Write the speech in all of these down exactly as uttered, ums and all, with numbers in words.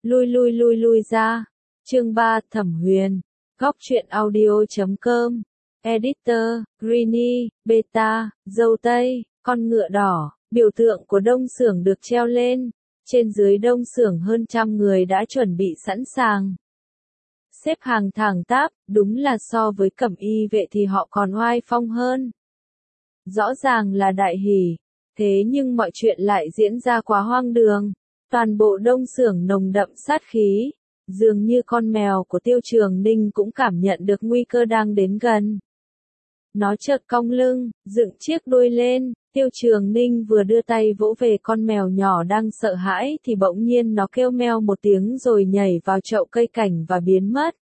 Lui lui lui lui ra. Chương ba Thẩm Huyền. Góc truyện audio.com. Editor, Greenie, Beta, dâu tây, con ngựa đỏ, biểu tượng của Đông Xưởng được treo lên. Trên dưới Đông Xưởng hơn trăm người đã chuẩn bị sẵn sàng. Xếp hàng thẳng tắp, đúng là so với Cẩm Y vệ thì họ còn oai phong hơn. Rõ ràng là đại hỉ, thế nhưng mọi chuyện lại diễn ra quá hoang đường. Toàn bộ Đông Xưởng nồng đậm sát khí, dường như con mèo của Tiêu Trường Ninh cũng cảm nhận được nguy cơ đang đến gần. Nó chợt cong lưng, dựng chiếc đuôi lên, Tiêu Trường Ninh vừa đưa tay vỗ về con mèo nhỏ đang sợ hãi thì bỗng nhiên nó kêu meo một tiếng rồi nhảy vào chậu cây cảnh và biến mất.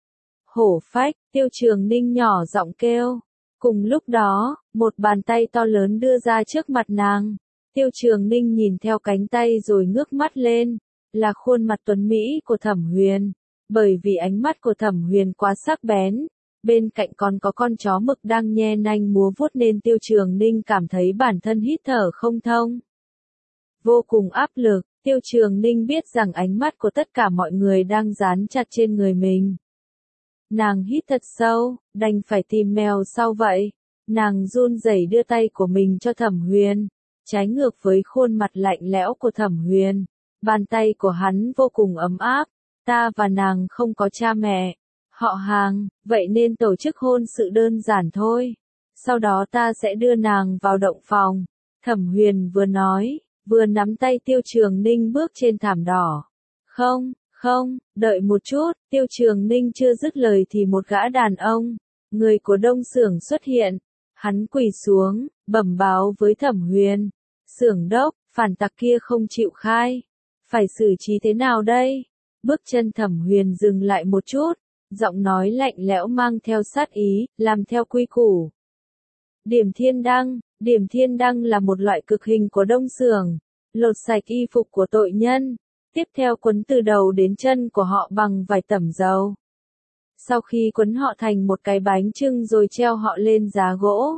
Hổ phách, Tiêu Trường Ninh nhỏ giọng kêu. Cùng lúc đó, một bàn tay to lớn đưa ra trước mặt nàng. Tiêu Trường Ninh nhìn theo cánh tay rồi ngước mắt lên, là khuôn mặt tuấn mỹ của Thẩm Huyền. Bởi vì ánh mắt của Thẩm Huyền quá sắc bén, bên cạnh còn có con chó mực đang nhe nanh múa vuốt nên Tiêu Trường Ninh cảm thấy bản thân hít thở không thông. Vô cùng áp lực, Tiêu Trường Ninh biết rằng ánh mắt của tất cả mọi người đang dán chặt trên người mình. Nàng hít thật sâu, đành phải tìm mèo sau vậy. Nàng run rẩy đưa tay của mình cho Thẩm Huyền. Trái ngược với khuôn mặt lạnh lẽo của Thẩm Huyền, bàn tay của hắn vô cùng ấm áp. Ta và nàng không có cha mẹ, họ hàng, vậy nên tổ chức hôn sự đơn giản thôi. Sau đó ta sẽ đưa nàng vào động phòng. Thẩm Huyền vừa nói, vừa nắm tay Tiêu Trường Ninh bước trên thảm đỏ. Không, không, đợi một chút, Tiêu Trường Ninh chưa dứt lời thì một gã đàn ông, người của Đông Xưởng xuất hiện. Hắn quỳ xuống, bẩm báo với Thẩm Huyền. Xưởng đốc, phản tặc kia không chịu khai. Phải xử trí thế nào đây? Bước chân Thẩm Huyền dừng lại một chút, giọng nói lạnh lẽo mang theo sát ý, làm theo quy củ. Điểm thiên đăng, điểm thiên đăng là một loại cực hình của Đông Xưởng, lột sạch y phục của tội nhân, tiếp theo quấn từ đầu đến chân của họ bằng vải tẩm dầu. Sau khi quấn họ thành một cái bánh chưng rồi treo họ lên giá gỗ.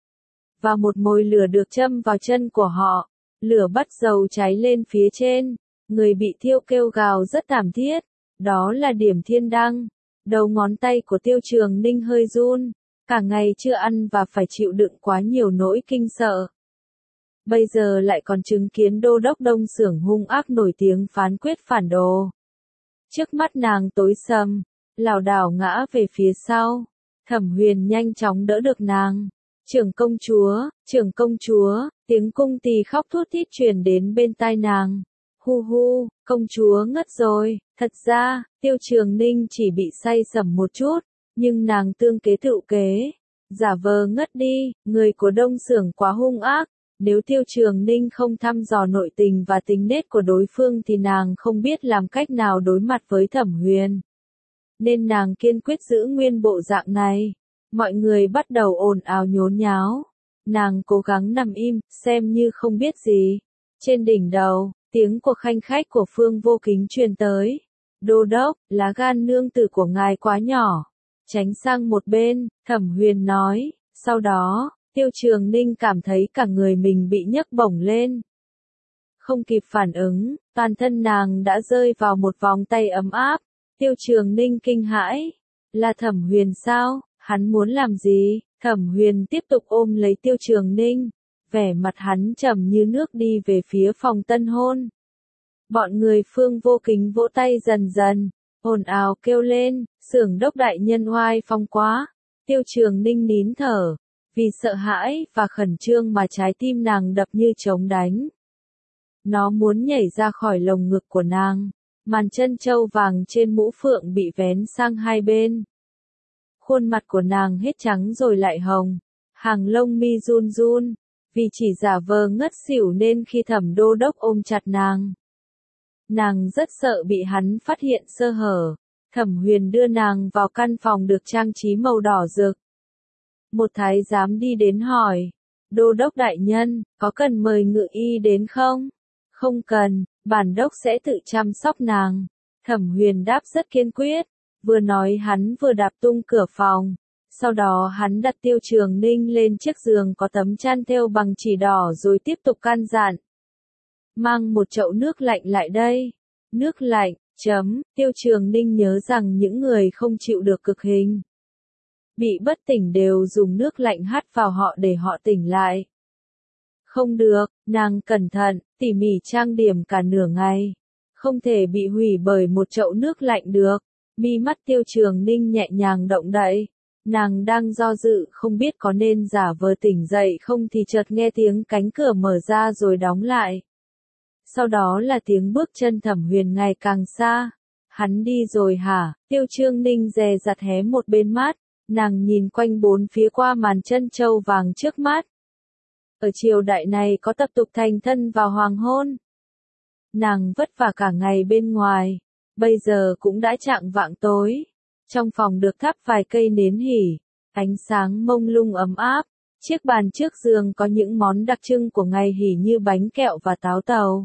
Và một mồi lửa được châm vào chân của họ, lửa bắt dầu cháy lên phía trên, người bị thiêu kêu gào rất thảm thiết, đó là điểm thiên đăng. Đầu ngón tay của Tiêu Trường Ninh hơi run, cả ngày chưa ăn và phải chịu đựng quá nhiều nỗi kinh sợ. Bây giờ lại còn chứng kiến đô đốc Đông Xưởng hung ác nổi tiếng phán quyết phản đồ. Trước mắt nàng tối sầm, lảo đảo ngã về phía sau. Thẩm Huyền nhanh chóng đỡ được nàng. Trưởng công chúa, trưởng công chúa, tiếng cung tỳ khóc thút thít truyền đến bên tai nàng. Hu hu, công chúa ngất rồi. Thật ra, Tiêu Trường Ninh chỉ bị say sẩm một chút, nhưng nàng tương kế tựu kế, giả vờ ngất đi. Người của Đông Xưởng quá hung ác, nếu Tiêu Trường Ninh không thăm dò nội tình và tính nết của đối phương thì nàng không biết làm cách nào đối mặt với Thẩm Huyền. Nên nàng kiên quyết giữ nguyên bộ dạng này. Mọi người bắt đầu ồn ào nhốn nháo. Nàng cố gắng nằm im, xem như không biết gì. Trên đỉnh đầu, tiếng của khanh khách của Phương Vô Kính truyền tới. Đô đốc, lá gan nương tử của ngài quá nhỏ. Tránh sang một bên, Thẩm Huyền nói. Sau đó, Tiêu Trường Ninh cảm thấy cả người mình bị nhấc bổng lên. Không kịp phản ứng, toàn thân nàng đã rơi vào một vòng tay ấm áp. Tiêu Trường Ninh kinh hãi. Là Thẩm Huyền sao? Hắn muốn làm gì? Thẩm Huyền tiếp tục ôm lấy Tiêu Trường Ninh. Vẻ mặt hắn trầm như nước đi về phía phòng tân hôn. Bọn người Phương Vô Kính vỗ tay dần dần, ồn ào kêu lên, xưởng đốc đại nhân oai phong quá. Tiêu Trường Ninh nín thở, vì sợ hãi và khẩn trương mà trái tim nàng đập như trống đánh. Nó muốn nhảy ra khỏi lồng ngực của nàng, màn chân châu vàng trên mũ phượng bị vén sang hai bên. Khuôn mặt của nàng hết trắng rồi lại hồng, hàng lông mi run run, vì chỉ giả vờ ngất xỉu nên khi Thẩm đô đốc ôm chặt nàng. Nàng rất sợ bị hắn phát hiện sơ hở. Thẩm Huyền đưa nàng vào căn phòng được trang trí màu đỏ rực. Một thái giám đi đến hỏi, đô đốc đại nhân, có cần mời ngự y đến không? Không cần, bản đốc sẽ tự chăm sóc nàng. Thẩm Huyền đáp rất kiên quyết, vừa nói hắn vừa đạp tung cửa phòng. Sau đó hắn đặt Tiêu Trường Ninh lên chiếc giường có tấm chăn thêu bằng chỉ đỏ rồi tiếp tục căn dặn. Mang một chậu nước lạnh lại đây. Nước lạnh, Chấm, Tiêu Trường Ninh nhớ rằng những người không chịu được cực hình, bị bất tỉnh đều dùng nước lạnh hắt vào họ để họ tỉnh lại. Không được, nàng cẩn thận, tỉ mỉ trang điểm cả nửa ngày. Không thể bị hủy bởi một chậu nước lạnh được. Mi mắt Tiêu Trường Ninh nhẹ nhàng động đậy. Nàng đang do dự không biết có nên giả vờ tỉnh dậy không thì chợt nghe tiếng cánh cửa mở ra rồi đóng lại. Sau đó là tiếng bước chân Thẩm Huyền ngày càng xa. Hắn đi rồi hả? Tiêu Trường Ninh dè dặt hé một bên mắt. Nàng nhìn quanh bốn phía qua màn chân châu vàng trước mắt. Ở triều đại này có tập tục thành thân vào hoàng hôn. Nàng vất vả cả ngày bên ngoài, bây giờ cũng đã chạng vạng tối. Trong phòng được thắp vài cây nến hỉ, ánh sáng mông lung ấm áp. Chiếc bàn trước giường có những món đặc trưng của ngày hỉ như bánh kẹo và táo tàu.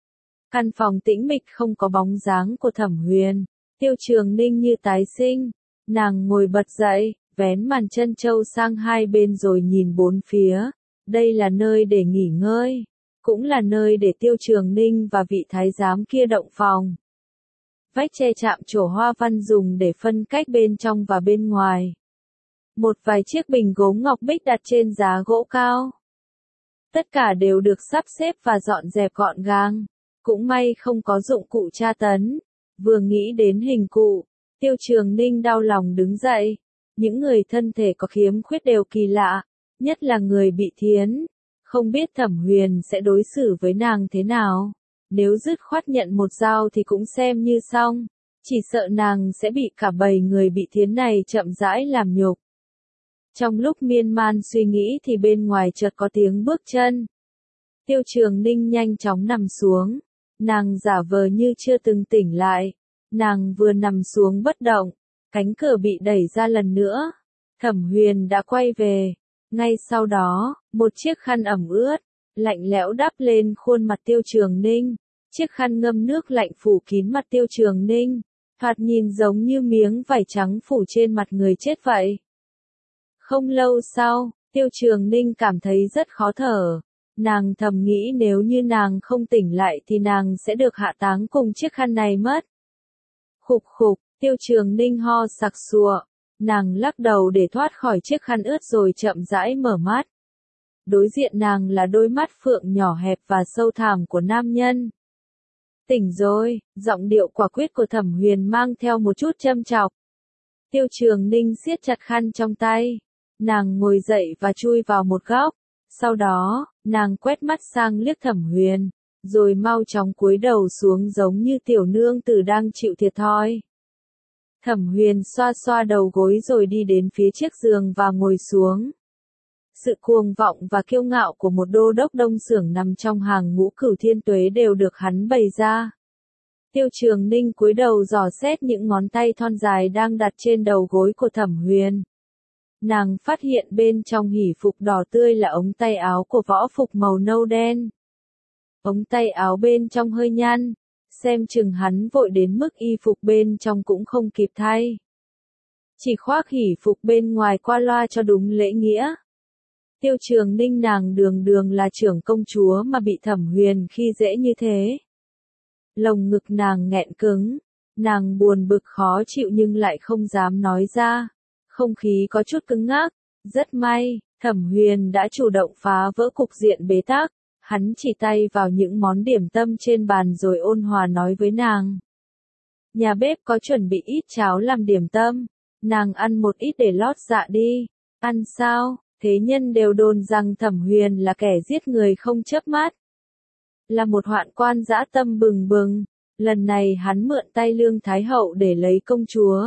Căn phòng tĩnh mịch không có bóng dáng của Thẩm Huyền. Tiêu Trường Ninh như tái sinh. Nàng ngồi bật dậy, vén màn chân châu sang hai bên rồi nhìn bốn phía. Đây là nơi để nghỉ ngơi, cũng là nơi để Tiêu Trường Ninh và vị thái giám kia động phòng. Vách che chạm trổ hoa văn dùng để phân cách bên trong và bên ngoài. Một vài chiếc bình gốm ngọc bích đặt trên giá gỗ cao. Tất cả đều được sắp xếp và dọn dẹp gọn gàng. Cũng may không có dụng cụ tra tấn. Vừa nghĩ đến hình cụ, Tiêu Trường Ninh đau lòng đứng dậy. Những người thân thể có khiếm khuyết đều kỳ lạ. Nhất là người bị thiến, không biết Thẩm Huyền sẽ đối xử với nàng thế nào. Nếu dứt khoát nhận một dao thì cũng xem như xong, chỉ sợ nàng sẽ bị cả bầy người bị thiến này chậm rãi làm nhục. Trong lúc miên man suy nghĩ thì bên ngoài chợt có tiếng bước chân. Tiêu Trường Ninh nhanh chóng nằm xuống, nàng giả vờ như chưa từng tỉnh lại. Nàng vừa nằm xuống bất động, cánh cửa bị đẩy ra lần nữa. Thẩm Huyền đã quay về. Ngay sau đó, một chiếc khăn ẩm ướt, lạnh lẽo đắp lên khuôn mặt Tiêu Trường Ninh. Chiếc khăn ngâm nước lạnh phủ kín mặt Tiêu Trường Ninh, thoạt nhìn giống như miếng vải trắng phủ trên mặt người chết vậy. Không lâu sau, Tiêu Trường Ninh cảm thấy rất khó thở. Nàng thầm nghĩ nếu như nàng không tỉnh lại thì nàng sẽ được hạ táng cùng chiếc khăn này mất. Khục khục, Tiêu Trường Ninh ho sặc sụa. Nàng lắc đầu để thoát khỏi chiếc khăn ướt rồi chậm rãi mở mắt. Đối diện nàng là đôi mắt phượng nhỏ hẹp và sâu thẳm của nam nhân. Tỉnh rồi, giọng điệu quả quyết của Thẩm Huyền mang theo một chút châm chọc. Tiêu Trường Ninh siết chặt khăn trong tay. Nàng ngồi dậy và chui vào một góc. Sau đó, nàng quét mắt sang liếc Thẩm Huyền, rồi mau chóng cúi đầu xuống giống như tiểu nương tử đang chịu thiệt thòi. Thẩm Huyền xoa xoa đầu gối rồi đi đến phía chiếc giường và ngồi xuống. Sự cuồng vọng và kiêu ngạo của một đô đốc đông xưởng nằm trong hàng ngũ Cửu Thiên Tuế đều được hắn bày ra. Tiêu Trường Ninh cúi đầu dò xét những ngón tay thon dài đang đặt trên đầu gối của Thẩm Huyền. Nàng phát hiện bên trong hỉ phục đỏ tươi là ống tay áo của võ phục màu nâu đen. Ống tay áo bên trong hơi nhăn. Xem chừng hắn vội đến mức y phục bên trong cũng không kịp thay. Chỉ khoác hỉ phục bên ngoài qua loa cho đúng lễ nghĩa. Tiêu Trường Ninh nàng đường đường là trưởng công chúa mà bị Thẩm Huyền khi dễ như thế. Lồng ngực nàng nghẹn cứng. Nàng buồn bực khó chịu nhưng lại không dám nói ra. Không khí có chút cứng ngắc. Rất may, Thẩm Huyền đã chủ động phá vỡ cục diện bế tắc. Hắn chỉ tay vào những món điểm tâm trên bàn rồi ôn hòa nói với nàng. Nhà bếp có chuẩn bị ít cháo làm điểm tâm. Nàng ăn một ít để lót dạ đi. Ăn sao? Thế nhân đều đồn rằng Thẩm Huyền là kẻ giết người không chớp mắt. Là một hoạn quan dã tâm bừng bừng. Lần này hắn mượn tay Lương Thái Hậu để lấy công chúa.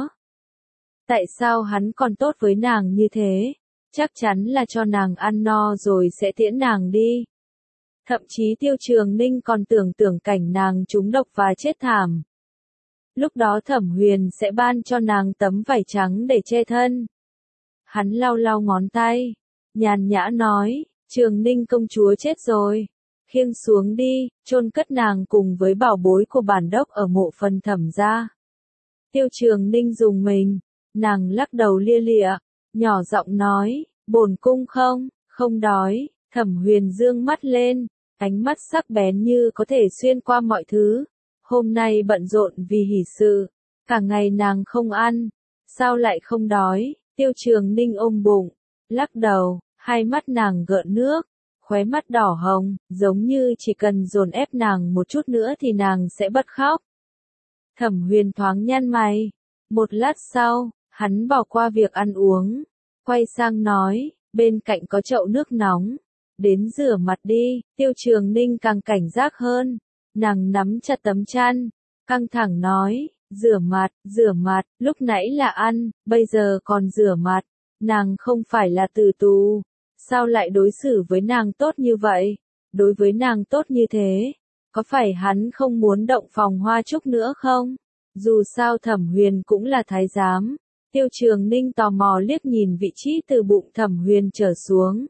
Tại sao hắn còn tốt với nàng như thế? Chắc chắn là cho nàng ăn no rồi sẽ tiễn nàng đi. Thậm chí Tiêu Trường Ninh còn tưởng tưởng cảnh nàng trúng độc và chết thảm. Lúc đó Thẩm Huyền sẽ ban cho nàng tấm vải trắng để che thân. Hắn lau lau ngón tay, nhàn nhã nói, Trường Ninh công chúa chết rồi. Khiêng xuống đi, chôn cất nàng cùng với bảo bối của bản đốc ở mộ phần Thẩm gia. Tiêu Trường Ninh dùng mình, nàng lắc đầu lia lịa, nhỏ giọng nói, bổn cung không, không đói. Thẩm Huyền dương mắt lên, ánh mắt sắc bén như có thể xuyên qua mọi thứ. Hôm nay bận rộn vì hỷ sự, cả ngày nàng không ăn, sao lại không đói? Tiêu Trường Ninh ôm bụng, lắc đầu, hai mắt nàng gợn nước, khóe mắt đỏ hồng, giống như chỉ cần dồn ép nàng một chút nữa thì nàng sẽ bật khóc. Thẩm Huyền thoáng nhăn mày, một lát sau, hắn bỏ qua việc ăn uống, quay sang nói, bên cạnh có chậu nước nóng, đến rửa mặt đi. Tiêu Trường Ninh càng cảnh giác hơn, nàng nắm chặt tấm chăn, căng thẳng nói, rửa mặt, rửa mặt, lúc nãy là ăn, bây giờ còn rửa mặt, nàng không phải là tử tù, sao lại đối xử với nàng tốt như vậy? Đối với nàng tốt như thế, có phải hắn không muốn động phòng Hoa Trúc nữa không? Dù sao Thẩm Huyền cũng là thái giám. Tiêu Trường Ninh tò mò liếc nhìn vị trí từ bụng Thẩm Huyền trở xuống.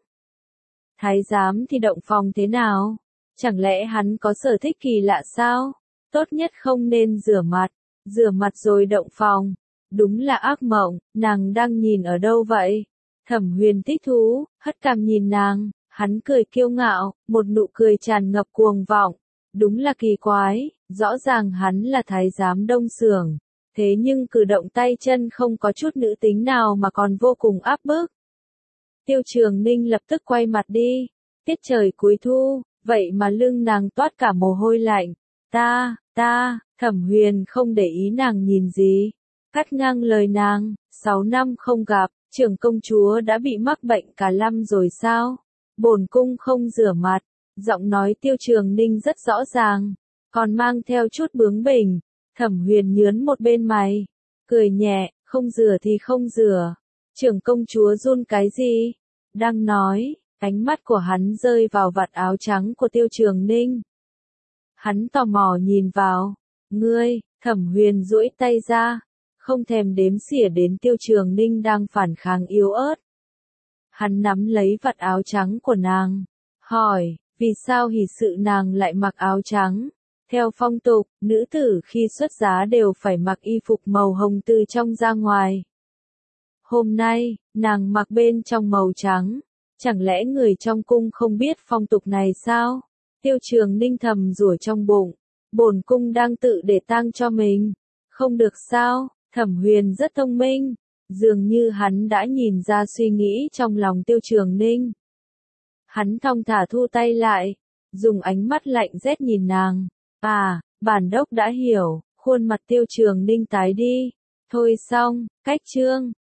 Thái giám thì động phòng thế nào? Chẳng lẽ hắn có sở thích kỳ lạ sao? Tốt nhất không nên rửa mặt, rửa mặt rồi động phòng. Đúng là ác mộng, nàng đang nhìn ở đâu vậy? Thẩm Huyền thích thú, hất cằm nhìn nàng, hắn cười kiêu ngạo, một nụ cười tràn ngập cuồng vọng. Đúng là kỳ quái, rõ ràng hắn là thái giám Đông Xưởng, thế nhưng cử động tay chân không có chút nữ tính nào mà còn vô cùng áp bức. Tiêu Trường Ninh lập tức quay mặt đi, tiết trời cuối thu, vậy mà lưng nàng toát cả mồ hôi lạnh. Ta, ta, Thẩm Huyền không để ý nàng nhìn gì, cắt ngang lời nàng, sáu năm không gặp, trưởng công chúa đã bị mắc bệnh cả năm rồi sao? Bổn cung không rửa mặt. Giọng nói Tiêu Trường Ninh rất rõ ràng, còn mang theo chút bướng bỉnh. Thẩm Huyền nhướn một bên mày, cười nhẹ, không rửa thì không rửa. Trưởng công chúa run cái gì? Đang nói, ánh mắt của hắn rơi vào vạt áo trắng của Tiêu Trường Ninh. Hắn tò mò nhìn vào, ngươi, Thẩm Huyền duỗi tay ra, không thèm đếm xỉa đến Tiêu Trường Ninh đang phản kháng yếu ớt. Hắn nắm lấy vạt áo trắng của nàng, hỏi, vì sao hỷ sự nàng lại mặc áo trắng? Theo phong tục, nữ tử khi xuất giá đều phải mặc y phục màu hồng từ trong ra ngoài. Hôm nay, nàng mặc bên trong màu trắng, chẳng lẽ người trong cung không biết phong tục này sao? Tiêu Trường Ninh thầm rủa trong bụng, bổn cung đang tự để tang cho mình, không được sao? Thẩm Huyền rất thông minh, dường như hắn đã nhìn ra suy nghĩ trong lòng Tiêu Trường Ninh. Hắn thong thả thu tay lại, dùng ánh mắt lạnh rét nhìn nàng. À, bản đốc đã hiểu, khuôn mặt Tiêu Trường Ninh tái đi. Thôi xong, cách chương.